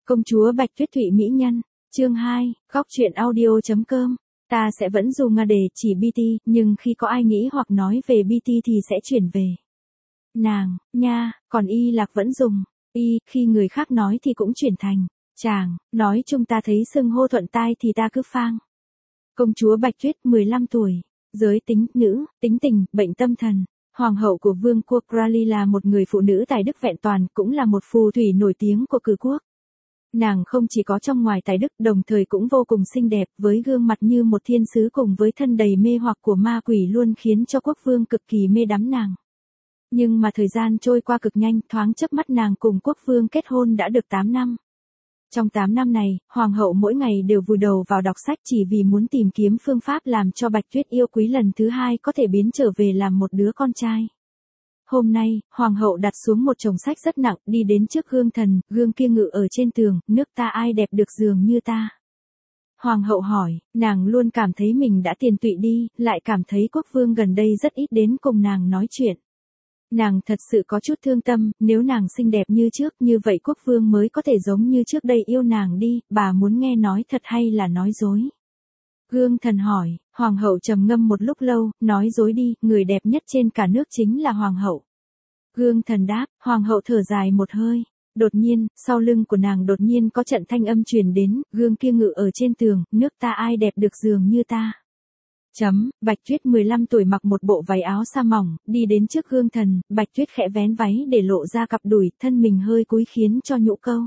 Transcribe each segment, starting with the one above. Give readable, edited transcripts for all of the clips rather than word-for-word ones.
Công chúa Bạch Tuyết Thụy Mỹ Nhân, chương 2, góc truyện audio.com. Ta sẽ vẫn dùng Nga để chỉ BT, nhưng khi có ai nghĩ hoặc nói về BT thì sẽ chuyển về nàng, nha, còn Y Lạc vẫn dùng Y, khi người khác nói thì cũng chuyển thành chàng, nói chung ta thấy xưng hô thuận tai thì ta cứ phang. Công chúa Bạch Tuyết 15 tuổi, giới tính, nữ, tính tình, bệnh tâm thần. Hoàng hậu của vương quốc Raleigh là một người phụ nữ tài đức vẹn toàn, cũng là một phù thủy nổi tiếng của cử quốc. Nàng không chỉ có trong ngoài tài đức, đồng thời cũng vô cùng xinh đẹp, với gương mặt như một thiên sứ cùng với thân đầy mê hoặc của ma quỷ luôn khiến cho quốc vương cực kỳ mê đắm nàng. Nhưng mà thời gian trôi qua cực nhanh, thoáng chớp mắt nàng cùng quốc vương kết hôn đã được 8 năm. Trong 8 năm này, hoàng hậu mỗi ngày đều vùi đầu vào đọc sách chỉ vì muốn tìm kiếm phương pháp làm cho Bạch Tuyết yêu quý lần thứ hai có thể biến trở về làm một đứa con trai. Hôm nay, hoàng hậu đặt xuống một chồng sách rất nặng, đi đến trước gương thần, gương kia ngự ở trên tường, nước ta ai đẹp được dường như ta. Hoàng hậu hỏi, nàng luôn cảm thấy mình đã tiền tụy đi, lại cảm thấy quốc vương gần đây rất ít đến cùng nàng nói chuyện. Nàng thật sự có chút thương tâm, nếu nàng xinh đẹp như trước, như vậy quốc vương mới có thể giống như trước đây yêu nàng đi, bà muốn nghe nói thật hay là nói dối? Gương thần hỏi, hoàng hậu trầm ngâm một lúc lâu, nói dối đi, người đẹp nhất trên cả nước chính là hoàng hậu. Gương thần đáp, hoàng hậu thở dài một hơi. Đột nhiên, sau lưng của nàng đột nhiên có trận thanh âm truyền đến, gương kia ngự ở trên tường, nước ta ai đẹp được dường như ta. Bạch Tuyết 15 tuổi mặc một bộ váy áo sa mỏng, đi đến trước gương thần, Bạch Tuyết khẽ vén váy để lộ ra cặp đùi, thân mình hơi cúi khiến cho nhũ câu.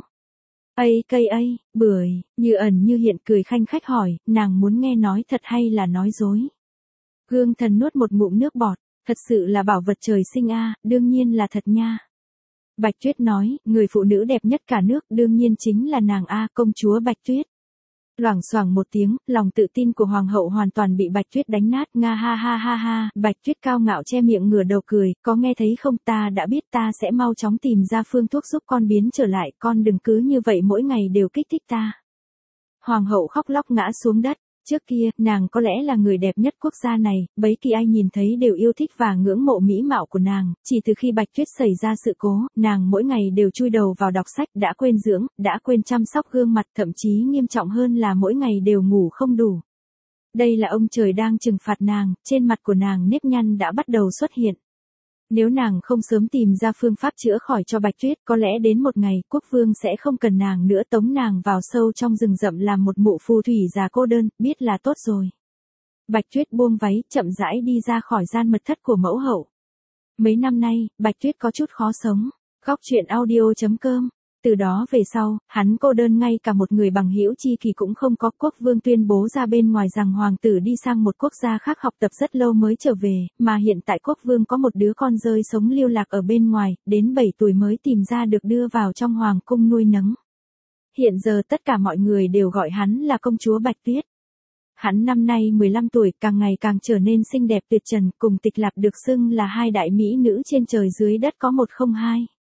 Bưởi, như ẩn như hiện cười khanh khách hỏi, nàng muốn nghe nói thật hay là nói dối? Gương thần nuốt một ngụm nước bọt, thật sự là bảo vật trời sinh a, đương nhiên là thật nha. Bạch Tuyết nói, người phụ nữ đẹp nhất cả nước đương nhiên chính là nàng a, công chúa Bạch Tuyết. Loảng xoảng một tiếng, lòng tự tin của hoàng hậu hoàn toàn bị Bạch Tuyết đánh nát, nga ha ha ha ha, Bạch Tuyết cao ngạo che miệng ngửa đầu cười, có nghe thấy không, ta đã biết, ta sẽ mau chóng tìm ra phương thuốc giúp con biến trở lại, con đừng cứ như vậy mỗi ngày đều kích thích ta. Hoàng hậu khóc lóc ngã xuống đất. Trước kia, nàng có lẽ là người đẹp nhất quốc gia này, bấy kỳ ai nhìn thấy đều yêu thích và ngưỡng mộ mỹ mạo của nàng, chỉ từ khi Bạch Tuyết xảy ra sự cố, nàng mỗi ngày đều chui đầu vào đọc sách, đã quên dưỡng, đã quên chăm sóc gương mặt, thậm chí nghiêm trọng hơn là mỗi ngày đều ngủ không đủ. Đây là ông trời đang trừng phạt nàng, trên mặt của nàng nếp nhăn đã bắt đầu xuất hiện. Nếu nàng không sớm tìm ra phương pháp chữa khỏi cho Bạch Tuyết, có lẽ đến một ngày, quốc vương sẽ không cần nàng nữa, tống nàng vào sâu trong rừng rậm làm một mụ phù thủy già cô đơn, biết là tốt rồi. Bạch Tuyết buông váy, chậm rãi đi ra khỏi gian mật thất của mẫu hậu. Mấy năm nay, Bạch Tuyết có chút khó sống. Góc truyện audio.com. Từ đó về sau, hắn cô đơn, ngay cả một người bằng hữu chi kỷ cũng không có. Quốc vương tuyên bố ra bên ngoài rằng hoàng tử đi sang một quốc gia khác học tập rất lâu mới trở về, mà hiện tại quốc vương có một đứa con rơi sống lưu lạc ở bên ngoài, đến 7 tuổi mới tìm ra được đưa vào trong hoàng cung nuôi nấng. Hiện giờ tất cả mọi người đều gọi hắn là công chúa Bạch Tuyết. Hắn năm nay 15 tuổi, càng ngày càng trở nên xinh đẹp tuyệt trần, cùng Tịch Lạp được xưng là hai đại mỹ nữ trên trời dưới đất có một không hai.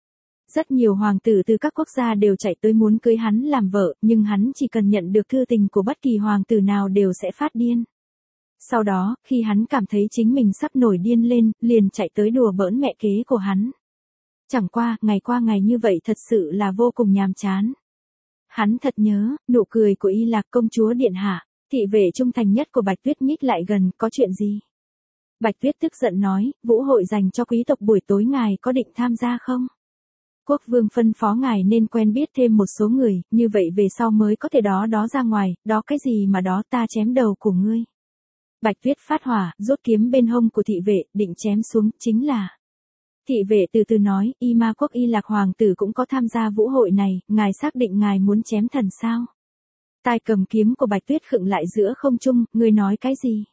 Rất nhiều hoàng tử từ các quốc gia đều chạy tới muốn cưới hắn làm vợ, nhưng hắn chỉ cần nhận được thư tình của bất kỳ hoàng tử nào đều sẽ phát điên. Sau đó, khi hắn cảm thấy chính mình sắp nổi điên lên, liền chạy tới đùa bỡn mẹ kế của hắn. Chẳng qua ngày như vậy thật sự là vô cùng nhàm chán. Hắn thật nhớ, nụ cười của Y Lạc công chúa điện hạ, thị vệ trung thành nhất của Bạch Tuyết nhích lại gần, có chuyện gì? Bạch Tuyết tức giận nói, vũ hội dành cho quý tộc buổi tối ngài có định tham gia không? Quốc vương phân phó ngài nên quen biết thêm một số người, như vậy về sau mới có thể đó ra ngoài, đó cái gì mà đó, ta chém đầu của ngươi. Bạch Tuyết phát hỏa, rút kiếm bên hông của thị vệ, định chém xuống, chính là. Thị vệ từ từ nói, Y Ma quốc Y Lạc hoàng tử cũng có tham gia vũ hội này, ngài xác định ngài muốn chém thần sao? Tai cầm kiếm của Bạch Tuyết khựng lại giữa không trung, ngươi nói cái gì?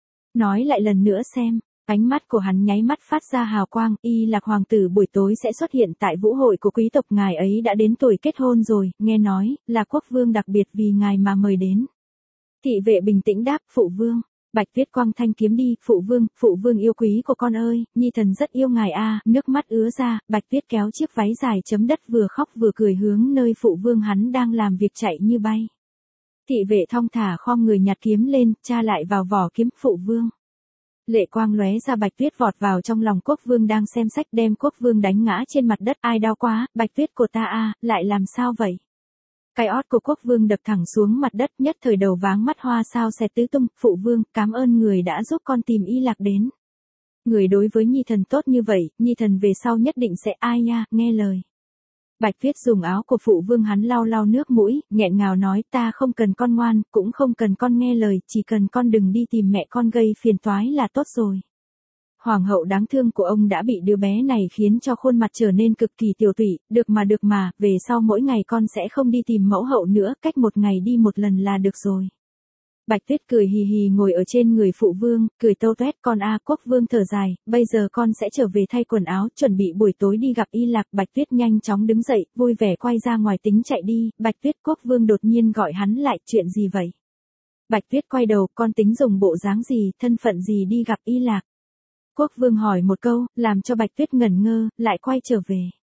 Nói lại lần nữa xem. Ánh mắt của hắn nháy mắt phát ra hào quang, Y Lạc hoàng tử buổi tối sẽ xuất hiện tại vũ hội của quý tộc, ngài ấy đã đến tuổi kết hôn rồi, nghe nói, là quốc vương đặc biệt vì ngài mà mời đến. Thị vệ bình tĩnh đáp, phụ vương. Bạch Tuyết quăng thanh kiếm đi, phụ vương yêu quý của con ơi, nhi thần rất yêu ngài a, nước mắt ứa ra, Bạch Tuyết kéo chiếc váy dài chấm đất vừa khóc vừa cười hướng nơi phụ vương hắn đang làm việc chạy như bay. Thị vệ thong thả khom người nhặt kiếm lên, tra lại vào vỏ kiếm, phụ vương. Lệ quang lóe ra, Bạch Tuyết vọt vào trong lòng quốc vương đang xem sách, đem quốc vương đánh ngã trên mặt đất, ai đau quá, Bạch Tuyết của ta a, lại làm sao vậy? Cái ót của quốc vương đập thẳng xuống mặt đất, nhất thời đầu váng mắt hoa sao xẹt tứ tung. Phụ vương, cảm ơn người đã giúp con tìm Y Lạc đến. Người đối với Nhi thần tốt như vậy, Nhi thần về sau nhất định sẽ ai nha, nghe lời. Bạch Tuyết dùng áo của phụ vương hắn lau lau nước mũi, nghẹn ngào nói ta không cần con ngoan, cũng không cần con nghe lời, chỉ cần con đừng đi tìm mẹ con gây phiền toái là tốt rồi. Hoàng hậu đáng thương của ông đã bị đứa bé này khiến cho khuôn mặt trở nên cực kỳ tiểu tụy, được mà, về sau mỗi ngày con sẽ không đi tìm mẫu hậu nữa, cách một ngày đi một lần là được rồi. Bạch Tuyết cười hì hì ngồi ở trên người phụ vương, cười tâu tuét con a. Quốc vương thở dài, bây giờ con sẽ trở về thay quần áo, chuẩn bị buổi tối đi gặp Y Lạc. Bạch Tuyết nhanh chóng đứng dậy, vui vẻ quay ra ngoài tính chạy đi. Bạch Tuyết, quốc vương đột nhiên gọi hắn lại, chuyện gì vậy? Bạch Tuyết quay đầu, con tính dùng bộ dáng gì, thân phận gì đi gặp Y Lạc? Quốc vương hỏi một câu, làm cho Bạch Tuyết ngẩn ngơ, lại quay trở về.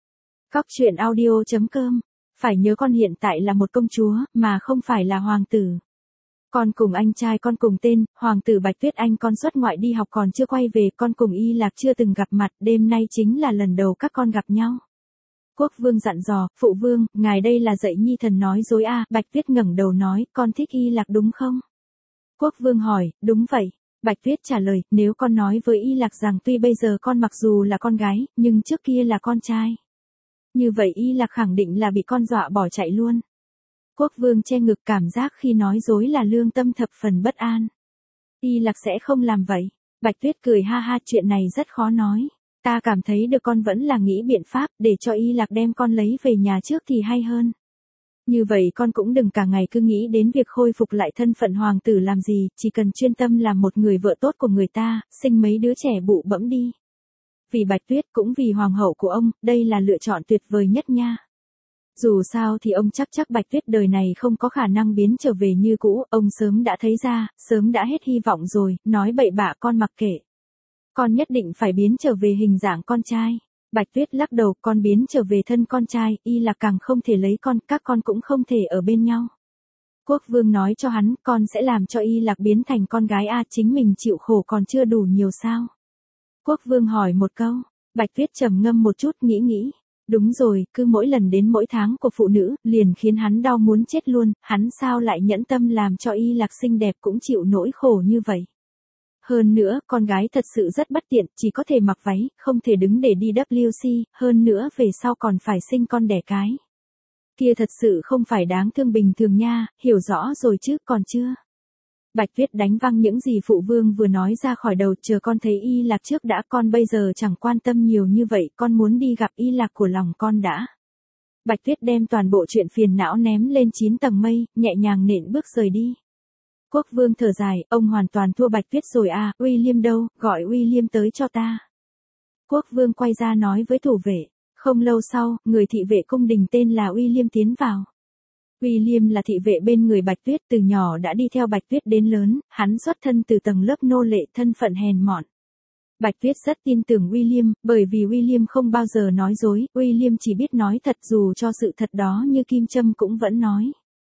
Cóc truyện audio.com. Phải nhớ con hiện tại là một công chúa, mà không phải là hoàng tử. Con cùng anh trai con cùng tên, hoàng tử Bạch Tuyết anh con xuất ngoại đi học còn chưa quay về, con cùng Y Lạc chưa từng gặp mặt, đêm nay chính là lần đầu các con gặp nhau. Quốc vương dặn dò, phụ vương, ngài đây là dạy Nhi thần nói dối à, Bạch Tuyết ngẩng đầu nói, con thích Y Lạc đúng không? Quốc vương hỏi, đúng vậy. Bạch Tuyết trả lời, nếu con nói với Y Lạc rằng tuy bây giờ con mặc dù là con gái, nhưng trước kia là con trai. Như vậy Y Lạc khẳng định là bị con dọa bỏ chạy luôn. Quốc vương che ngực, cảm giác khi nói dối là lương tâm thập phần bất an. Y Lạc sẽ không làm vậy. Bạch Tuyết cười ha ha, chuyện này rất khó nói. Ta cảm thấy được con vẫn là nghĩ biện pháp để cho Y Lạc đem con lấy về nhà trước thì hay hơn. Như vậy con cũng đừng cả ngày cứ nghĩ đến việc khôi phục lại thân phận hoàng tử làm gì, chỉ cần chuyên tâm làm một người vợ tốt của người ta, sinh mấy đứa trẻ bụ bẫm đi. Vì Bạch Tuyết cũng vì hoàng hậu của ông, đây là lựa chọn tuyệt vời nhất nha. Dù sao thì ông chắc Bạch Tuyết đời này không có khả năng biến trở về như cũ, ông sớm đã thấy ra, sớm đã hết hy vọng rồi, nói bậy bạ con mặc kệ. Con nhất định phải biến trở về hình dạng con trai. Bạch Tuyết lắc đầu, con biến trở về thân con trai, Y Lạc càng không thể lấy con, các con cũng không thể ở bên nhau. Quốc vương nói cho hắn, con sẽ làm cho Y Lạc biến thành con gái a, chính mình chịu khổ còn chưa đủ nhiều sao? Quốc vương hỏi một câu, Bạch Tuyết trầm ngâm một chút nghĩ. Đúng rồi, cứ mỗi lần đến mỗi tháng của phụ nữ, liền khiến hắn đau muốn chết luôn, hắn sao lại nhẫn tâm làm cho Y Lạc xinh đẹp cũng chịu nỗi khổ như vậy. Hơn nữa, con gái thật sự rất bất tiện, chỉ có thể mặc váy, không thể đứng để đi WC, hơn nữa về sau còn phải sinh con đẻ cái. Kia thật sự không phải đáng thương bình thường nha, hiểu rõ rồi chứ, còn chưa. Bạch Tuyết đánh văng những gì phụ vương vừa nói ra khỏi đầu, chờ con thấy Y Lạc trước đã, con bây giờ chẳng quan tâm nhiều như vậy, con muốn đi gặp Y Lạc của lòng con đã. Bạch Tuyết đem toàn bộ chuyện phiền não ném lên 9 tầng mây, nhẹ nhàng nện bước rời đi. Quốc vương thở dài, ông hoàn toàn thua Bạch Tuyết rồi à, William đâu, gọi William tới cho ta. Quốc vương quay ra nói với thủ vệ. Không lâu sau, người thị vệ cung đình tên là William tiến vào. William là thị vệ bên người Bạch Tuyết, từ nhỏ đã đi theo Bạch Tuyết đến lớn, hắn xuất thân từ tầng lớp nô lệ, thân phận hèn mọn. Bạch Tuyết rất tin tưởng William, bởi vì William không bao giờ nói dối, William chỉ biết nói thật, dù cho sự thật đó như kim châm cũng vẫn nói.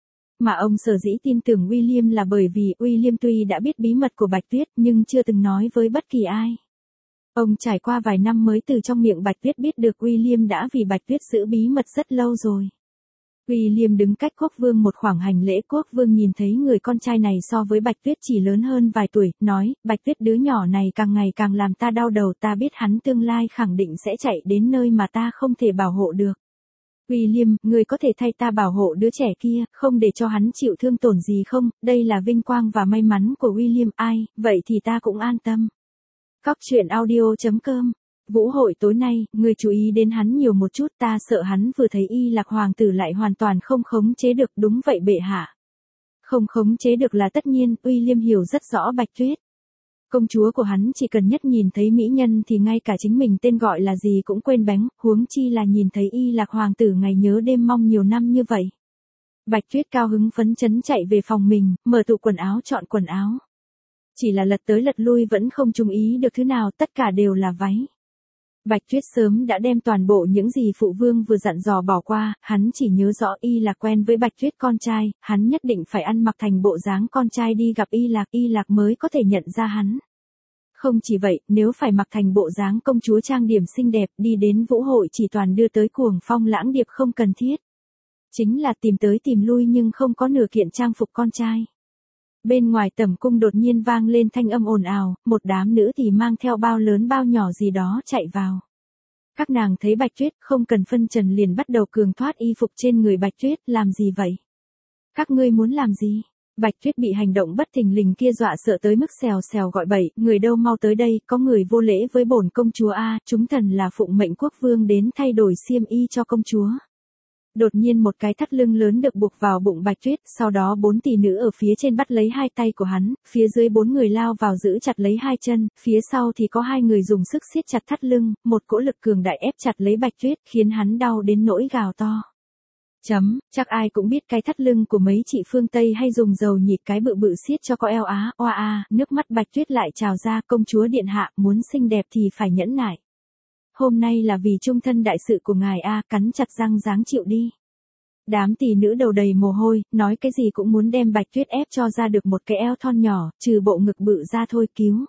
Mà ông sở dĩ tin tưởng William là bởi vì William tuy đã biết bí mật của Bạch Tuyết nhưng chưa từng nói với bất kỳ ai. Ông trải qua vài năm mới từ trong miệng Bạch Tuyết biết được William đã vì Bạch Tuyết giữ bí mật rất lâu rồi. William đứng cách quốc vương một khoảng hành lễ, quốc vương nhìn thấy người con trai này so với Bạch Tuyết chỉ lớn hơn vài tuổi, nói, Bạch Tuyết đứa nhỏ này càng ngày càng làm ta đau đầu, ta biết hắn tương lai khẳng định sẽ chạy đến nơi mà ta không thể bảo hộ được. William, người có thể thay ta bảo hộ đứa trẻ kia, không để cho hắn chịu thương tổn gì không, đây là vinh quang và may mắn của William, ai, vậy thì ta cũng an tâm. Cóc truyện audio.com. Vũ hội tối nay, người chú ý đến hắn nhiều một chút, ta sợ hắn vừa thấy Y Lạc hoàng tử lại hoàn toàn không khống chế được, đúng vậy bệ hạ. Không khống chế được là tất nhiên, William hiểu rất rõ Bạch Tuyết. Công chúa của hắn chỉ cần nhất nhìn thấy mỹ nhân thì ngay cả chính mình tên gọi là gì cũng quên bánh, huống chi là nhìn thấy Y Lạc hoàng tử ngày nhớ đêm mong nhiều năm như vậy. Bạch Tuyết cao hứng phấn chấn chạy về phòng mình, mở tủ quần áo chọn quần áo. Chỉ là lật tới lật lui vẫn không chú ý được thứ nào, tất cả đều là váy. Bạch Tuyết sớm đã đem toàn bộ những gì phụ vương vừa dặn dò bỏ qua, hắn chỉ nhớ rõ Y Lạc quen với Bạch Tuyết con trai, hắn nhất định phải ăn mặc thành bộ dáng con trai đi gặp Y Lạc mới có thể nhận ra hắn. Không chỉ vậy, nếu phải mặc thành bộ dáng công chúa trang điểm xinh đẹp đi đến vũ hội chỉ toàn đưa tới cuồng phong lãng điệp không cần thiết. Chính là tìm tới tìm lui nhưng không có nửa kiện trang phục con trai. Bên ngoài tẩm cung đột nhiên vang lên thanh âm ồn ào, một đám nữ thì mang theo bao lớn bao nhỏ gì đó chạy vào. Các nàng thấy Bạch Tuyết không cần phân trần liền bắt đầu cường thoát y phục trên người Bạch Tuyết, làm gì vậy? Các ngươi muốn làm gì? Bạch Tuyết bị hành động bất thình lình kia dọa sợ tới mức xèo xèo gọi bậy, người đâu mau tới đây, có người vô lễ với bổn công chúa a, chúng thần là phụng mệnh quốc vương đến thay đổi xiêm y cho công chúa. Đột nhiên một cái thắt lưng lớn được buộc vào bụng Bạch Tuyết, sau đó 4 tỷ nữ ở phía trên bắt lấy hai tay của hắn, phía dưới 4 người lao vào giữ chặt lấy hai chân, phía sau thì có 2 người dùng sức siết chặt thắt lưng, một cỗ lực cường đại ép chặt lấy Bạch Tuyết, khiến hắn đau đến nỗi gào to. Chắc ai cũng biết cái thắt lưng của mấy chị phương Tây hay dùng dầu nhịt cái bự bự siết cho có eo á, oa a, nước mắt Bạch Tuyết lại trào ra, công chúa điện hạ, muốn xinh đẹp thì phải nhẫn nại. Hôm nay là vì trung thân đại sự của ngài a, cắn chặt răng dáng chịu đi. Đám tỷ nữ đầu đầy mồ hôi, nói cái gì cũng muốn đem Bạch Tuyết ép cho ra được một cái eo thon nhỏ, trừ bộ ngực bự ra thôi,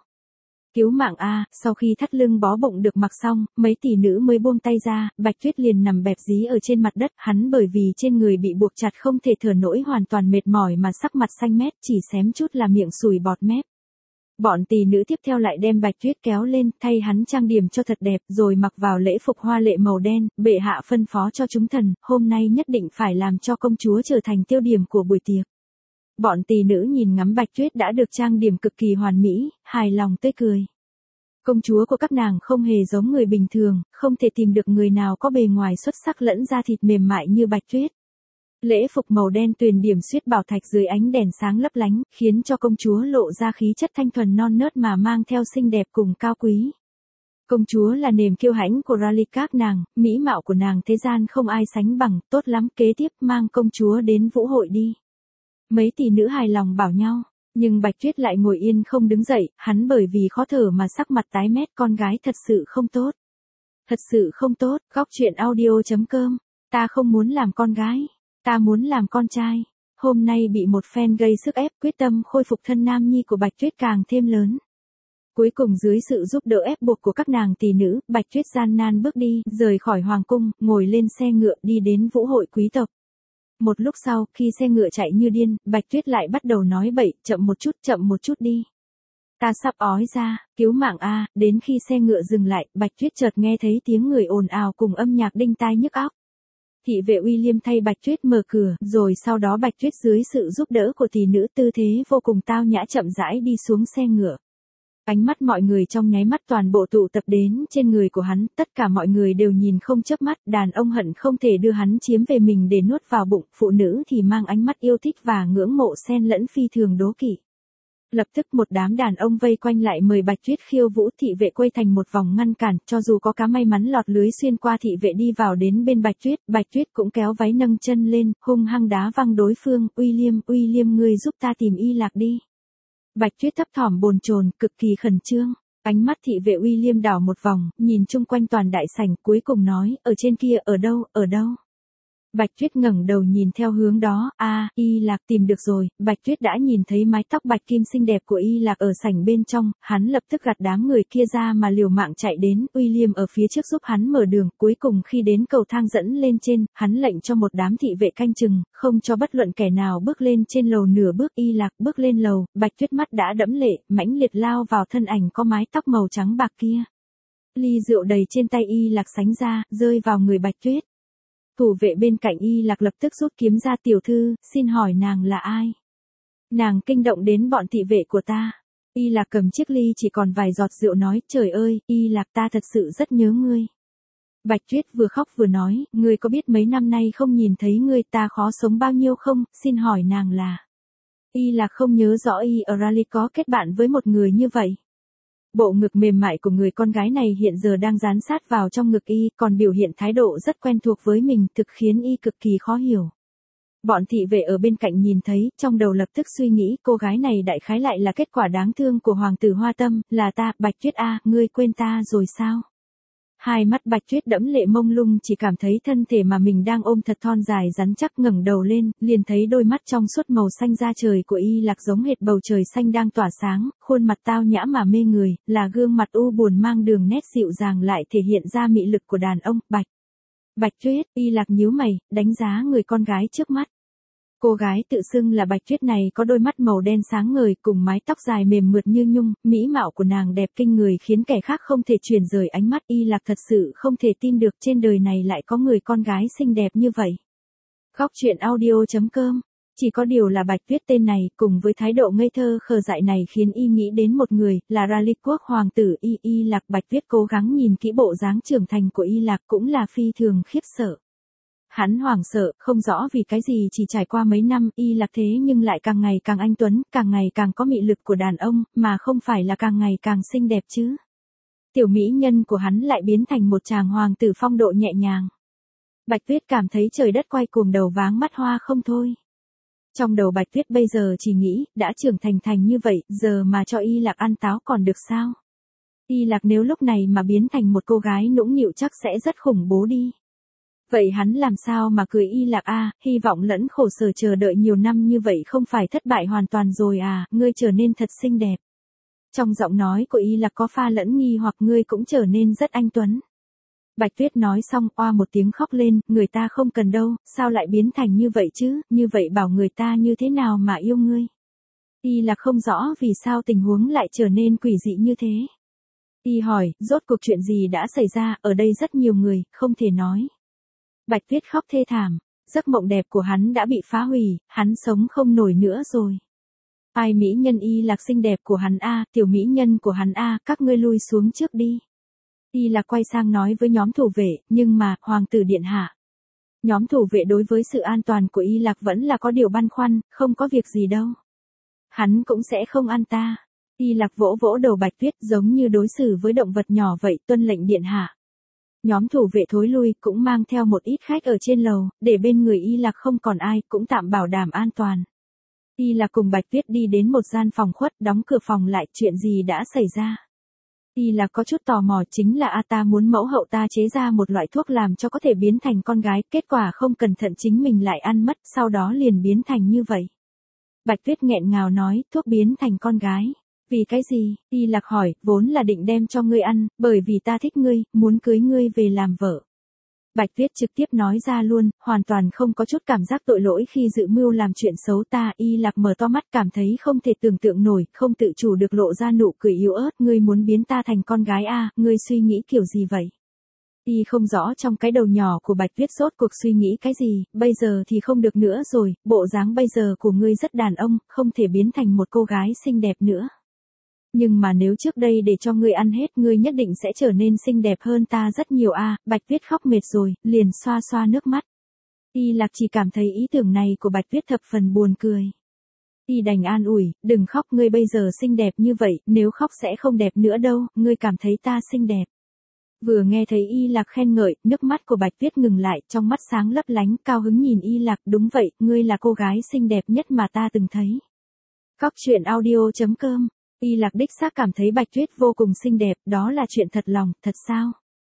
cứu mạng a. Sau khi thắt lưng bó bụng được mặc xong, mấy tỷ nữ mới buông tay ra, Bạch Tuyết liền nằm bẹp dí ở trên mặt đất, hắn bởi vì trên người bị buộc chặt không thể thở nổi hoàn toàn mệt mỏi mà sắc mặt xanh mét, chỉ xém chút là miệng sùi bọt mép. Bọn tỷ nữ tiếp theo lại đem Bạch Tuyết kéo lên, thay hắn trang điểm cho thật đẹp, rồi mặc vào lễ phục hoa lệ màu đen, bệ hạ phân phó cho chúng thần, hôm nay nhất định phải làm cho công chúa trở thành tiêu điểm của buổi tiệc. Bọn tỷ nữ nhìn ngắm Bạch Tuyết đã được trang điểm cực kỳ hoàn mỹ, hài lòng tươi cười. Công chúa của các nàng không hề giống người bình thường, không thể tìm được người nào có bề ngoài xuất sắc lẫn da thịt mềm mại như Bạch Tuyết. Lễ phục màu đen tuyền điểm xuyết bảo thạch dưới ánh đèn sáng lấp lánh, khiến cho công chúa lộ ra khí chất thanh thuần non nớt mà mang theo xinh đẹp cùng cao quý. Công chúa là niềm kiêu hãnh của Raleigh các nàng, mỹ mạo của nàng thế gian không ai sánh bằng, tốt lắm, kế tiếp mang công chúa đến vũ hội đi. Mấy tỷ nữ hài lòng bảo nhau, nhưng Bạch Tuyết lại ngồi yên không đứng dậy, hắn bởi vì khó thở mà sắc mặt tái mét, con gái thật sự không tốt. Thật sự không tốt, góc truyện audio.com, ta không muốn làm con gái. Ta muốn làm con trai. Hôm nay bị một fan gây sức ép, quyết tâm khôi phục thân nam nhi của Bạch Tuyết càng thêm lớn. Cuối cùng dưới sự giúp đỡ ép buộc của các nàng tỷ nữ, Bạch Tuyết gian nan bước đi, rời khỏi hoàng cung, ngồi lên xe ngựa đi đến vũ hội quý tộc. Một lúc sau, khi xe ngựa chạy như điên, Bạch Tuyết lại bắt đầu nói bậy, chậm một chút đi. Ta sắp ói ra, cứu mạng a. Đến khi xe ngựa dừng lại, Bạch Tuyết chợt nghe thấy tiếng người ồn ào cùng âm nhạc đinh tai nhức óc. Thị vệ William thay Bạch Tuyết mở cửa, rồi sau đó Bạch Tuyết dưới sự giúp đỡ của tỷ nữ tư thế vô cùng tao nhã chậm rãi đi xuống xe ngựa. Ánh mắt mọi người trong nháy mắt toàn bộ tụ tập đến trên người của hắn, tất cả mọi người đều nhìn không chớp mắt, đàn ông hận không thể đưa hắn chiếm về mình để nuốt vào bụng, phụ nữ thì mang ánh mắt yêu thích và ngưỡng mộ xen lẫn phi thường đố kỵ. Lập tức một đám đàn ông vây quanh lại mời Bạch Tuyết khiêu vũ, thị vệ quay thành một vòng ngăn cản, cho dù có cá may mắn lọt lưới xuyên qua thị vệ đi vào đến bên Bạch Tuyết cũng kéo váy nâng chân lên, hung hăng đá văng đối phương, William ngươi giúp ta tìm Y Lạc đi. Bạch Tuyết thấp thỏm bồn chồn, cực kỳ khẩn trương. Ánh mắt thị vệ William đảo một vòng, nhìn chung quanh toàn đại sảnh, cuối cùng nói, ở trên kia, ở đâu? Bạch Tuyết ngẩng đầu nhìn theo hướng đó, Y Lạc tìm được rồi. Bạch Tuyết đã nhìn thấy mái tóc bạch kim xinh đẹp của Y Lạc ở sảnh bên trong, hắn lập tức gạt đám người kia ra mà liều mạng chạy đến, William ở phía trước giúp hắn mở đường, cuối cùng khi đến cầu thang dẫn lên trên, hắn lệnh cho một đám thị vệ canh chừng, không cho bất luận kẻ nào bước lên trên lầu nửa bước. Y Lạc bước lên lầu, Bạch Tuyết mắt đã đẫm lệ, mãnh liệt lao vào thân ảnh có mái tóc màu trắng bạc kia. Ly rượu đầy trên tay Y Lạc sánh ra, rơi vào người Bạch Tuyết. Thủ vệ bên cạnh Y Lạc lập tức rút kiếm ra, tiểu thư, xin hỏi nàng là ai? Nàng kinh động đến bọn thị vệ của ta. Y Lạc cầm chiếc ly chỉ còn vài giọt rượu nói, trời ơi, Y Lạc ta thật sự rất nhớ ngươi. Bạch Tuyết vừa khóc vừa nói, ngươi có biết mấy năm nay không nhìn thấy ngươi ta khó sống bao nhiêu không, xin hỏi nàng là. Y Lạc không nhớ rõ Raleigh có kết bạn với một người như vậy. Bộ ngực mềm mại của người con gái này hiện giờ đang dán sát vào trong ngực y, còn biểu hiện thái độ rất quen thuộc với mình, thực khiến y cực kỳ khó hiểu. Bọn thị vệ ở bên cạnh nhìn thấy, trong đầu lập tức suy nghĩ, cô gái này đại khái lại là kết quả đáng thương của hoàng tử Hoa Tâm, là ta, Bạch Tuyết a, ngươi quên ta rồi sao? Hai mắt Bạch Tuyết đẫm lệ mông lung, chỉ cảm thấy thân thể mà mình đang ôm thật thon dài rắn chắc, ngẩng đầu lên, liền thấy đôi mắt trong suốt màu xanh da trời của Y Lạc giống hệt bầu trời xanh đang tỏa sáng, khuôn mặt tao nhã mà mê người, là gương mặt u buồn mang đường nét dịu dàng lại thể hiện ra mị lực của đàn ông. Bạch Bạch Tuyết, Y Lạc nhíu mày, đánh giá người con gái trước mắt. Cô gái tự xưng là Bạch Tuyết này có đôi mắt màu đen sáng ngời cùng mái tóc dài mềm mượt như nhung, mỹ mạo của nàng đẹp kinh người khiến kẻ khác không thể chuyển rời ánh mắt. Y Lạc thật sự không thể tin được trên đời này lại có người con gái xinh đẹp như vậy. Góc truyện audio.com. Chỉ có điều là Bạch Tuyết tên này cùng với thái độ ngây thơ khờ dại này khiến y nghĩ đến một người là Raleigh quốc hoàng tử. Y Lạc. Bạch Tuyết cố gắng nhìn kỹ bộ dáng trưởng thành của Y Lạc cũng là phi thường khiếp sợ. Hắn hoảng sợ, không rõ vì cái gì chỉ trải qua mấy năm Y Lạc thế nhưng lại càng ngày càng anh tuấn, càng ngày càng có mị lực của đàn ông, mà không phải là càng ngày càng xinh đẹp chứ. Tiểu mỹ nhân của hắn lại biến thành một chàng hoàng tử phong độ nhẹ nhàng. Bạch Tuyết cảm thấy trời đất quay cuồng đầu váng mắt hoa không thôi. Trong đầu Bạch Tuyết bây giờ chỉ nghĩ, đã trưởng thành như vậy, giờ mà cho Y Lạc ăn táo còn được sao? Y Lạc nếu lúc này mà biến thành một cô gái nũng nịu chắc sẽ rất khủng bố đi. Vậy hắn làm sao mà cưới Y Lạc a? Hy vọng lẫn khổ sở chờ đợi nhiều năm như vậy không phải thất bại hoàn toàn rồi à? Ngươi trở nên thật xinh đẹp. Trong giọng nói của Y Lạc có pha lẫn nghi hoặc ngươi cũng trở nên rất anh tuấn. Bạch Tuyết nói xong oa một tiếng khóc lên, người ta không cần đâu, sao lại biến thành như vậy chứ, như vậy bảo người ta như thế nào mà yêu ngươi. Y Lạc không rõ vì sao tình huống lại trở nên quỷ dị như thế. Y hỏi, rốt cuộc chuyện gì đã xảy ra, ở đây rất nhiều người, không thể nói. Bạch Tuyết khóc thê thảm, giấc mộng đẹp của hắn đã bị phá hủy, hắn sống không nổi nữa rồi. Ai mỹ nhân Y Lạc xinh đẹp của hắn a, tiểu mỹ nhân của hắn a, các ngươi lui xuống trước đi. Y Lạc quay sang nói với nhóm thủ vệ, nhưng mà, hoàng tử điện hạ. Nhóm thủ vệ đối với sự an toàn của Y Lạc vẫn là có điều băn khoăn, không có việc gì đâu. Hắn cũng sẽ không ăn ta. Y Lạc vỗ vỗ đầu Bạch Tuyết giống như đối xử với động vật nhỏ vậy, tuân lệnh điện hạ. Nhóm thủ vệ thối lui cũng mang theo một ít khách ở trên lầu, để bên người Y Lạc không còn ai, cũng tạm bảo đảm an toàn. Y Lạc cùng Bạch Tuyết đi đến một gian phòng khuất, đóng cửa phòng lại, chuyện gì đã xảy ra. Y Lạc có chút tò mò, chính là ta muốn mẫu hậu ta chế ra một loại thuốc làm cho có thể biến thành con gái, kết quả không cẩn thận chính mình lại ăn mất, sau đó liền biến thành như vậy. Bạch Tuyết nghẹn ngào nói, thuốc biến thành con gái. Vì cái gì? Y Lạc hỏi, vốn là định đem cho ngươi ăn, bởi vì ta thích ngươi, muốn cưới ngươi về làm vợ. Bạch Tuyết trực tiếp nói ra luôn, hoàn toàn không có chút cảm giác tội lỗi khi dự mưu làm chuyện xấu ta. Y Lạc mở to mắt cảm thấy không thể tưởng tượng nổi, không tự chủ được lộ ra nụ cười yếu ớt, ngươi muốn biến ta thành con gái a, ngươi suy nghĩ kiểu gì vậy? Y không rõ trong cái đầu nhỏ của Bạch Tuyết rốt cuộc suy nghĩ cái gì, bây giờ thì không được nữa rồi, bộ dáng bây giờ của ngươi rất đàn ông, không thể biến thành một cô gái xinh đẹp nữa. Nhưng mà nếu trước đây để cho ngươi ăn hết ngươi nhất định sẽ trở nên xinh đẹp hơn ta rất nhiều a. Bạch Tuyết khóc mệt rồi, liền xoa xoa nước mắt. Y Lạc chỉ cảm thấy ý tưởng này của Bạch Tuyết thập phần buồn cười. Y đành an ủi, đừng khóc, ngươi bây giờ xinh đẹp như vậy, nếu khóc sẽ không đẹp nữa đâu, ngươi cảm thấy ta xinh đẹp. Vừa nghe thấy Y Lạc khen ngợi, nước mắt của Bạch Tuyết ngừng lại, trong mắt sáng lấp lánh, cao hứng nhìn Y Lạc, đúng vậy, ngươi là cô gái xinh đẹp nhất mà ta từng thấy. Góc truyện audio.com. Y Lạc đích xác cảm thấy Bạch Tuyết vô cùng xinh đẹp, đó là chuyện thật lòng, thật sao?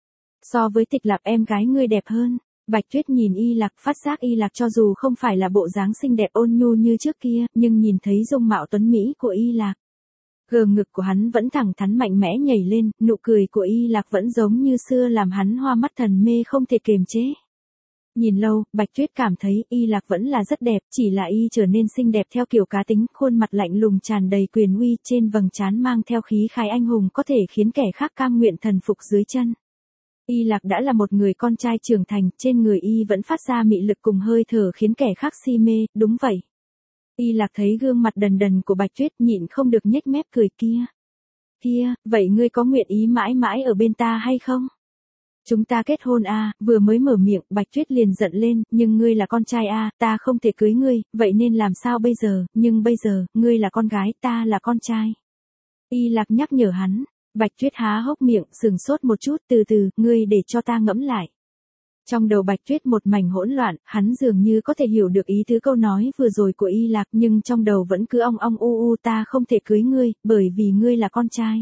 So với Tịch Lạp em gái ngươi đẹp hơn. Bạch Tuyết nhìn Y Lạc, phát giác Y Lạc cho dù không phải là bộ dáng xinh đẹp ôn nhu như trước kia, nhưng nhìn thấy dung mạo tuấn mỹ của Y Lạc. Gờ ngực của hắn vẫn thẳng thắn mạnh mẽ nhảy lên, nụ cười của Y Lạc vẫn giống như xưa làm hắn hoa mắt thần mê không thể kiềm chế. Nhìn lâu, Bạch Tuyết cảm thấy Y Lạc vẫn là rất đẹp, chỉ là Y trở nên xinh đẹp theo kiểu cá tính, khuôn mặt lạnh lùng tràn đầy quyền uy, trên vầng trán mang theo khí khái anh hùng có thể khiến kẻ khác cam nguyện thần phục dưới chân. Y Lạc đã là một người con trai trưởng thành, trên người Y vẫn phát ra mị lực cùng hơi thở khiến kẻ khác si mê, đúng vậy. Y Lạc thấy gương mặt đần đần của Bạch Tuyết nhịn không được nhếch mép cười kia. Kia, vậy ngươi có nguyện ý mãi mãi ở bên ta hay không? Chúng ta kết hôn a. Vừa mới mở miệng, Bạch Tuyết liền giận lên, nhưng ngươi là con trai a, ta không thể cưới ngươi, vậy nên làm sao bây giờ, nhưng bây giờ, ngươi là con gái, ta là con trai. Y Lạc nhắc nhở hắn, Bạch Tuyết há hốc miệng, sừng sốt một chút, từ từ, ngươi để cho ta ngẫm lại. Trong đầu Bạch Tuyết một mảnh hỗn loạn, hắn dường như có thể hiểu được ý tứ câu nói vừa rồi của Y Lạc, nhưng trong đầu vẫn cứ ong ong u ta không thể cưới ngươi, bởi vì ngươi là con trai.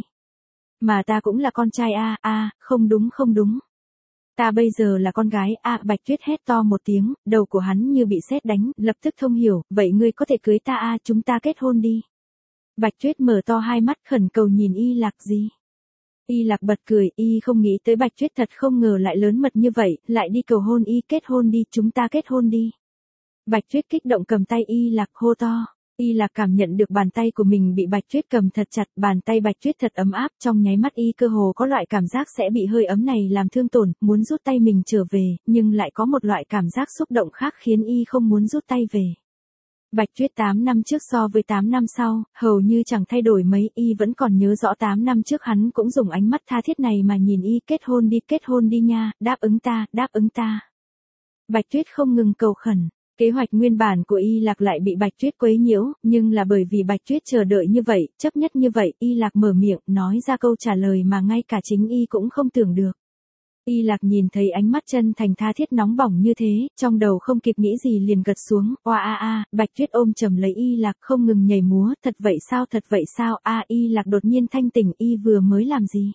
Mà ta cũng là con trai a, không đúng không đúng. Ta bây giờ là con gái Bạch Tuyết hét to một tiếng, đầu của hắn như bị sét đánh, lập tức thông hiểu, vậy ngươi có thể cưới ta chúng ta kết hôn đi. Bạch Tuyết mở to hai mắt khẩn cầu nhìn Y Lạc gì. Y Lạc bật cười, y không nghĩ tới Bạch Tuyết thật không ngờ lại lớn mật như vậy, lại đi cầu hôn y, kết hôn đi, chúng ta kết hôn đi. Bạch Tuyết kích động cầm tay Y Lạc hô to. Y Lạc cảm nhận được bàn tay của mình bị Bạch Tuyết cầm thật chặt, bàn tay Bạch Tuyết thật ấm áp, trong nháy mắt y cơ hồ có loại cảm giác sẽ bị hơi ấm này làm thương tổn, muốn rút tay mình trở về, nhưng lại có một loại cảm giác xúc động khác khiến y không muốn rút tay về. Bạch Tuyết 8 năm trước so với 8 năm sau, hầu như chẳng thay đổi mấy, y vẫn còn nhớ rõ 8 năm trước hắn cũng dùng ánh mắt tha thiết này mà nhìn y, kết hôn đi nha, đáp ứng ta, đáp ứng ta. Bạch Tuyết không ngừng cầu khẩn. Kế hoạch nguyên bản của Y Lạc lại bị Bạch Tuyết quấy nhiễu, nhưng là bởi vì Bạch Tuyết chờ đợi như vậy, chấp nhất như vậy, Y Lạc mở miệng, nói ra câu trả lời mà ngay cả chính Y cũng không tưởng được. Y Lạc nhìn thấy ánh mắt chân thành tha thiết nóng bỏng như thế, trong đầu không kịp nghĩ gì liền gật xuống, oa a a, Bạch Tuyết ôm chầm lấy Y Lạc không ngừng nhảy múa, thật vậy sao, Y Lạc đột nhiên thanh tỉnh, Y vừa mới làm gì?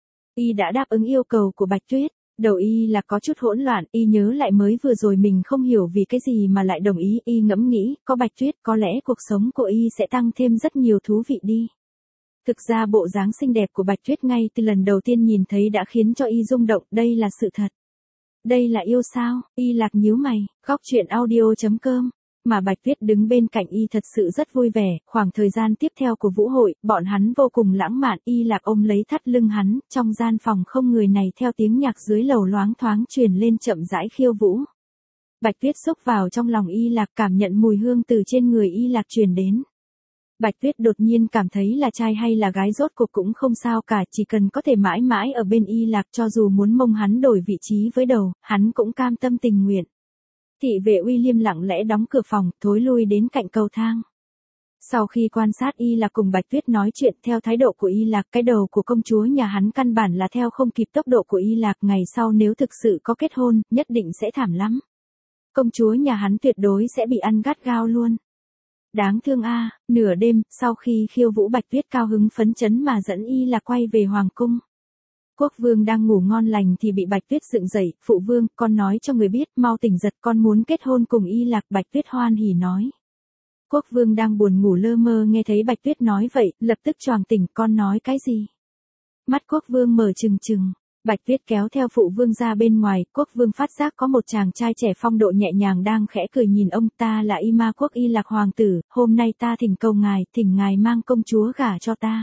Y đã đáp ứng yêu cầu của Bạch Tuyết. Đầu Y Lạc có chút hỗn loạn, y nhớ lại mới vừa rồi mình không hiểu vì cái gì mà lại đồng ý, y ngẫm nghĩ, có Bạch Tuyết có lẽ cuộc sống của y sẽ tăng thêm rất nhiều thú vị đi. Thực ra bộ dáng xinh đẹp của Bạch Tuyết ngay từ lần đầu tiên nhìn thấy đã khiến cho y rung động, đây là sự thật. Đây là yêu sao? Y Lạc nhíu mày, góc chuyện audio.com. Mà Bạch Tuyết đứng bên cạnh y thật sự rất vui vẻ, khoảng thời gian tiếp theo của vũ hội, bọn hắn vô cùng lãng mạn, Y Lạc ôm lấy thắt lưng hắn, trong gian phòng không người này theo tiếng nhạc dưới lầu loáng thoáng truyền lên chậm rãi khiêu vũ. Bạch Tuyết xúc vào trong lòng Y Lạc cảm nhận mùi hương từ trên người Y Lạc truyền đến. Bạch Tuyết đột nhiên cảm thấy là trai hay là gái rốt cuộc cũng không sao cả, chỉ cần có thể mãi mãi ở bên Y Lạc cho dù muốn mông hắn đổi vị trí với đầu, hắn cũng cam tâm tình nguyện. Thị vệ William lặng lẽ đóng cửa phòng, thối lui đến cạnh cầu thang. Sau khi quan sát Y Lạc cùng Bạch Tuyết nói chuyện theo thái độ của Y Lạc, cái đầu của công chúa nhà hắn căn bản là theo không kịp tốc độ của Y Lạc, ngày sau nếu thực sự có kết hôn, nhất định sẽ thảm lắm. Công chúa nhà hắn tuyệt đối sẽ bị ăn gắt gao luôn. Đáng thương a, nửa đêm, sau khi khiêu vũ Bạch Tuyết cao hứng phấn chấn mà dẫn Y Lạc quay về hoàng cung. Quốc vương đang ngủ ngon lành thì bị Bạch Tuyết dựng dậy, phụ vương, con nói cho người biết, mau tỉnh giật, con muốn kết hôn cùng Y Lạc, Bạch Tuyết hoan hỉ nói. Quốc vương đang buồn ngủ lơ mơ nghe thấy Bạch Tuyết nói vậy, lập tức choàng tỉnh, con nói cái gì? Mắt quốc vương mở trừng trừng, Bạch Tuyết kéo theo phụ vương ra bên ngoài, quốc vương phát giác có một chàng trai trẻ phong độ nhẹ nhàng đang khẽ cười nhìn ông, ta là Y Ma Quốc Y Lạc hoàng tử, hôm nay ta thỉnh cầu ngài, thỉnh ngài mang công chúa gả cho ta.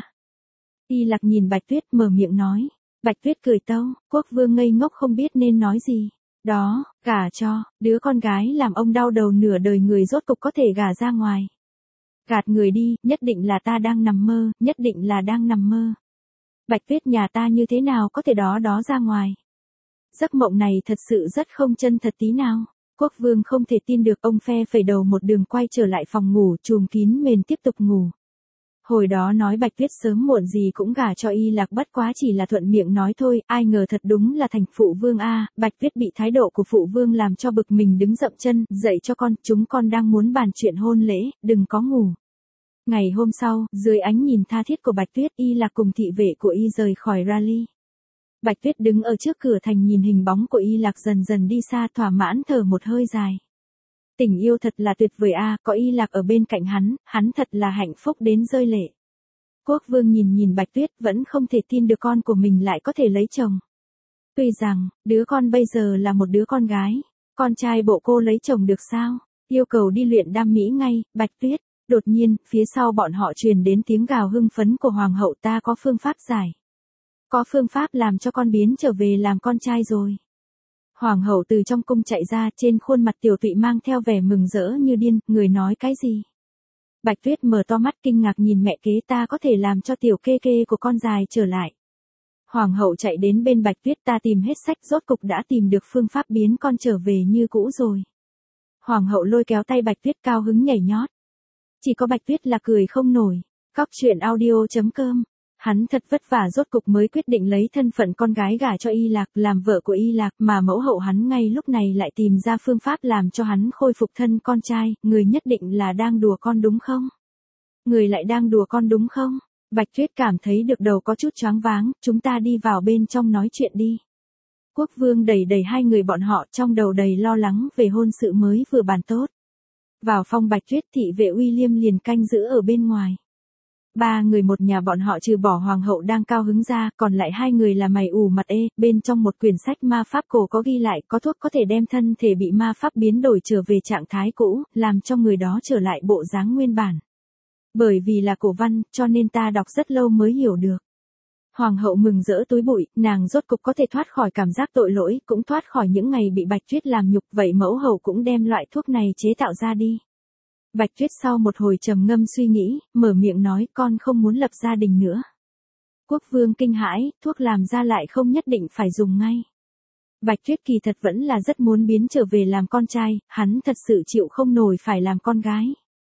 Y Lạc nhìn Bạch Tuyết mở miệng nói. Bạch Tuyết cười tâu, quốc vương ngây ngốc không biết nên nói gì. Đó, gả cho, đứa con gái làm ông đau đầu nửa đời người rốt cục có thể gả ra ngoài. Gạt người đi, nhất định là ta đang nằm mơ, nhất định là đang nằm mơ. Bạch Tuyết nhà ta như thế nào có thể đó ra ngoài. Giấc mộng này thật sự rất không chân thật tí nào. Quốc vương không thể tin được, ông phe phẩy đầu một đường quay trở lại phòng ngủ, trùm kín mền tiếp tục ngủ. Hồi đó nói Bạch Tuyết sớm muộn gì cũng gả cho Y Lạc, bất quá chỉ là thuận miệng nói thôi, ai ngờ thật đúng là thành phụ vương a. Bạch Tuyết bị thái độ của phụ vương làm cho bực mình đứng dậm chân, dậy cho con, chúng con đang muốn bàn chuyện hôn lễ, đừng có ngủ. Ngày hôm sau, dưới ánh nhìn tha thiết của Bạch Tuyết, Y Lạc cùng thị vệ của Y rời khỏi Raleigh. Bạch Tuyết đứng ở trước cửa thành nhìn hình bóng của Y Lạc dần dần đi xa, thỏa mãn thở một hơi dài. Tình yêu thật là tuyệt vời a, có Y Lạc ở bên cạnh hắn thật là hạnh phúc đến rơi lệ. Quốc vương nhìn Bạch Tuyết vẫn không thể tin được con của mình lại có thể lấy chồng. Tuy rằng, đứa con bây giờ là một đứa con gái, con trai bộ cô lấy chồng được sao? Yêu cầu đi luyện đam mỹ ngay, Bạch Tuyết. Đột nhiên, phía sau bọn họ truyền đến tiếng gào hưng phấn của hoàng hậu, ta có phương pháp giải. Có phương pháp làm cho con biến trở về làm con trai rồi. Hoàng hậu từ trong cung chạy ra, trên khuôn mặt tiểu tụy mang theo vẻ mừng rỡ như điên, người nói cái gì? Bạch Tuyết mở to mắt kinh ngạc nhìn mẹ kế, ta có thể làm cho tiểu kê kê của con dài trở lại. Hoàng hậu chạy đến bên Bạch Tuyết, ta tìm hết sách, rốt cục đã tìm được phương pháp biến con trở về như cũ rồi. Hoàng hậu lôi kéo tay Bạch Tuyết cao hứng nhảy nhót. Chỉ có Bạch Tuyết là cười không nổi. Góc chuyện audio.com. Hắn thật vất vả rốt cục mới quyết định lấy thân phận con gái gả cho Y Lạc, làm vợ của Y Lạc, mà mẫu hậu hắn ngay lúc này lại tìm ra phương pháp làm cho hắn khôi phục thân con trai, người nhất định là đang đùa con đúng không? Người lại đang đùa con đúng không? Bạch Tuyết cảm thấy được đầu có chút choáng váng, chúng ta đi vào bên trong nói chuyện đi. Quốc vương đẩy hai người bọn họ, trong đầu đầy lo lắng về hôn sự mới vừa bàn tốt. Vào phòng Bạch Tuyết, thị vệ William liền canh giữ ở bên ngoài. Ba người một nhà bọn họ trừ bỏ hoàng hậu đang cao hứng ra, còn lại hai người là mày ủ mặt ê, bên trong một quyển sách ma pháp cổ có ghi lại có thuốc có thể đem thân thể bị ma pháp biến đổi trở về trạng thái cũ, làm cho người đó trở lại bộ dáng nguyên bản. Bởi vì là cổ văn, cho nên ta đọc rất lâu mới hiểu được. Hoàng hậu mừng rỡ túi bụi, nàng rốt cục có thể thoát khỏi cảm giác tội lỗi, cũng thoát khỏi những ngày bị Bạch Tuyết làm nhục, vậy mẫu hậu cũng đem loại thuốc này chế tạo ra đi. Bạch Tuyết sau một hồi trầm ngâm suy nghĩ, mở miệng nói con không muốn lập gia đình nữa. Quốc vương kinh hãi, thuốc làm ra lại không nhất định phải dùng ngay. Bạch Tuyết kỳ thật vẫn là rất muốn biến trở về làm con trai, hắn thật sự chịu không nổi phải làm con gái.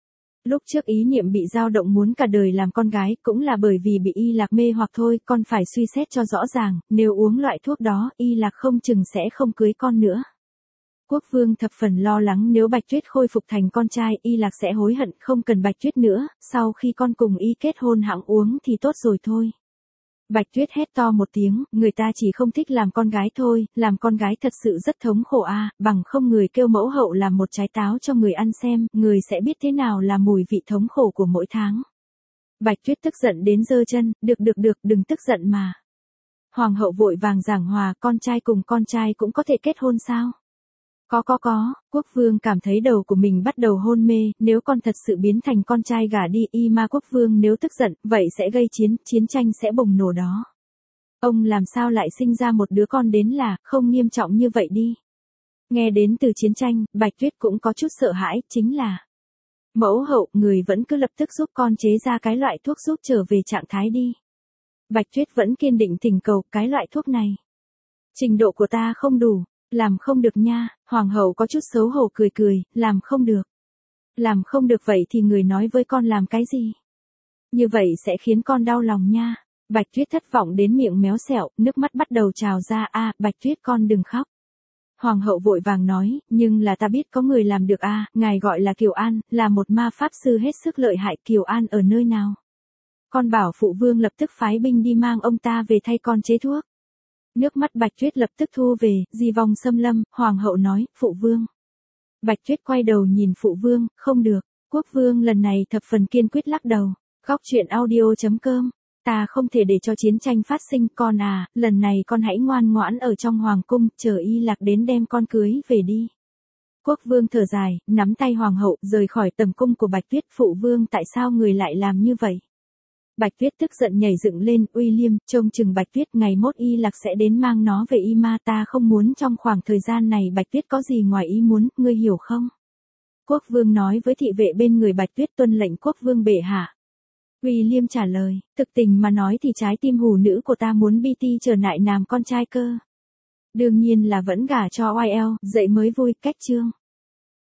Lúc trước ý niệm bị dao động muốn cả đời làm con gái cũng là bởi vì bị y lạc mê hoặc thôi, con phải suy xét cho rõ ràng, nếu uống loại thuốc đó, y lạc không chừng sẽ không cưới con nữa. Quốc vương thập phần lo lắng nếu Bạch Tuyết khôi phục thành con trai, y lạc sẽ hối hận không cần Bạch Tuyết nữa, sau khi con cùng y kết hôn hẵng uống thì tốt rồi thôi. Bạch Tuyết hét to một tiếng, người ta chỉ không thích làm con gái thôi, làm con gái thật sự rất thống khổ a, bằng không người kêu mẫu hậu làm một trái táo cho người ăn xem, người sẽ biết thế nào là mùi vị thống khổ của mỗi tháng. Bạch Tuyết tức giận đến giơ chân, được, đừng tức giận mà. Hoàng hậu vội vàng giảng hòa, con trai cùng con trai cũng có thể kết hôn sao? Có, quốc vương cảm thấy đầu của mình bắt đầu hôn mê, nếu con thật sự biến thành con trai gả đi, y ma quốc vương nếu tức giận, vậy sẽ gây chiến tranh sẽ bùng nổ đó. Ông làm sao lại sinh ra một đứa con đến là, không nghiêm trọng như vậy đi. Nghe đến từ chiến tranh, Bạch Tuyết cũng có chút sợ hãi, chính là mẫu hậu, người vẫn cứ lập tức giúp con chế ra cái loại thuốc giúp trở về trạng thái đi. Bạch Tuyết vẫn kiên định thỉnh cầu, cái loại thuốc này. Trình độ của ta không đủ. Làm không được nha, hoàng hậu có chút xấu hổ cười, làm không được. Làm không được vậy thì người nói với con làm cái gì? Như vậy sẽ khiến con đau lòng nha. Bạch Tuyết thất vọng đến miệng méo xẹo, nước mắt bắt đầu trào ra, Bạch Tuyết con đừng khóc. Hoàng hậu vội vàng nói, nhưng là ta biết có người làm được ngài gọi là Kiều An, là một ma pháp sư hết sức lợi hại. Kiều An ở nơi nào? Con bảo phụ vương lập tức phái binh đi mang ông ta về thay con chế thuốc. Nước mắt Bạch Tuyết lập tức thu về, di vong xâm lâm, hoàng hậu nói, phụ vương. Bạch Tuyết quay đầu nhìn phụ vương, không được, quốc vương lần này thập phần kiên quyết lắc đầu. Góc truyện audio.com, ta không thể để cho chiến tranh phát sinh, con lần này con hãy ngoan ngoãn ở trong hoàng cung, chờ y lạc đến đem con cưới về đi. Quốc vương thở dài, nắm tay hoàng hậu, rời khỏi tầm cung của Bạch Tuyết, phụ vương tại sao người lại làm như vậy? Bạch Tuyết tức giận nhảy dựng lên, William, trông chừng Bạch Tuyết, ngày mốt y lạc sẽ đến mang nó về y ma, ta không muốn trong khoảng thời gian này Bạch Tuyết có gì ngoài ý muốn, ngươi hiểu không? Quốc vương nói với thị vệ bên người Bạch Tuyết, tuân lệnh quốc vương bệ hạ. William trả lời, thực tình mà nói thì trái tim hủ nữ của ta muốn BT trở lại làm con trai cơ. Đương nhiên là vẫn gả cho YL, dậy mới vui, cách chương.